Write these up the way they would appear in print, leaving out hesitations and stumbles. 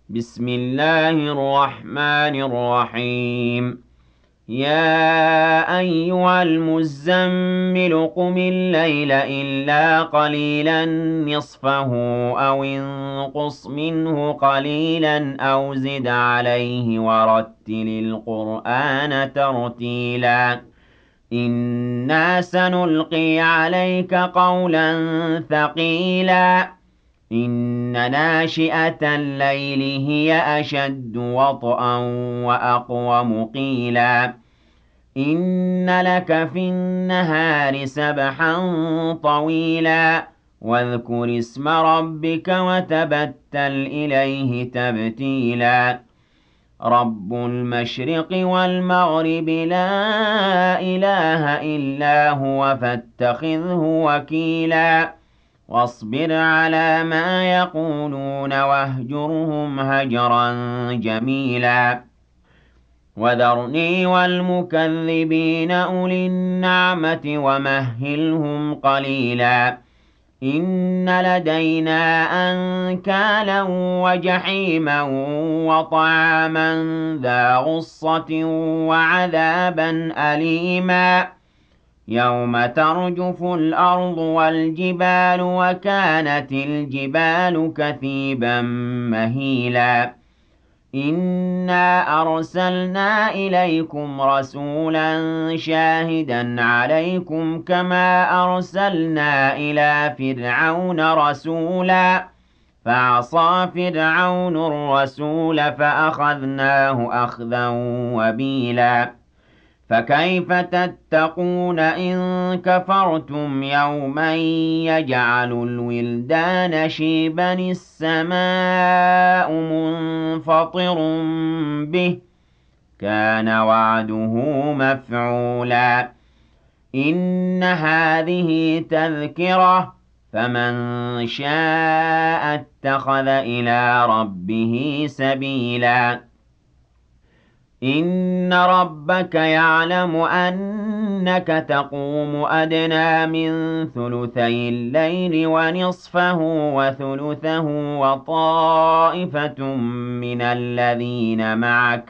بسم الله الرحمن الرحيم. يا أيها المزمل قم الليل إلا قليلا نصفه أو انقص منه قليلا أو زد عليه ورتل القرآن ترتيلا. إنا سنلقي عليك قولا ثقيلا. إن ناشئة الليل هي أشد وطئا وأقوم قيلا. إن لك في النهار سبحا طويلا. واذكر اسم ربك وتبتل إليه تبتيلا. رب المشرق والمغرب لا إله إلا هو فاتخذه وكيلا. واصبر على ما يقولون واهجرهم هجرا جميلا. وذرني والمكذبين أولي النعمة ومهلهم قليلا. إن لدينا أنكالا وجحيما وطعاما ذا غصة وعذابا أليما. يوم ترجف الأرض والجبال وكانت الجبال كثيبا مهيلا. إنا أرسلنا إليكم رسولا شاهدا عليكم كما أرسلنا إلى فرعون رسولا. فعصى فرعون الرسول فأخذناه أخذا وبيلا. فكيف تتقون إن كفرتم يوما يجعل الولدان شيبا السماء منفطر به كان وعده مفعولا. إن هذه تذكرة فمن شاء اتخذ إلى ربه سبيلا. إن ربك يعلم أنك تقوم أدنى من ثلثي الليل ونصفه وثلثه وطائفة من الذين معك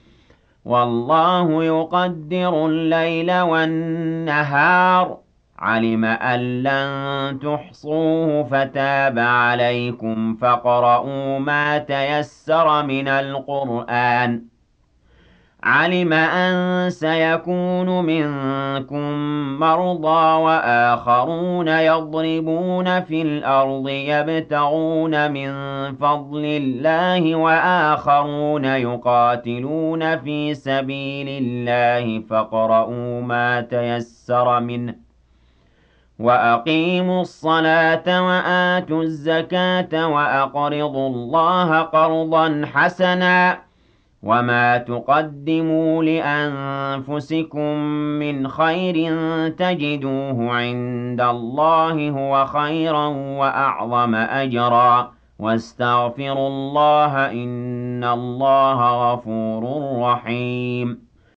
والله يقدر الليل والنهار. علم أن لن تحصوه فتاب عليكم فاقرؤوا ما تيسر من القرآن. علم أن سيكون منكم مرضى وآخرون يضربون في الأرض يبتغون من فضل الله وآخرون يقاتلون في سبيل الله فاقرؤوا ما تيسر منه. وأقيموا الصلاة وآتوا الزكاة وأقرضوا الله قرضا حسنا. وما تقدموا لأنفسكم من خير تجدوه عند الله هو خيرا وأعظم أجرا. واستغفروا الله إن الله غفور رحيم.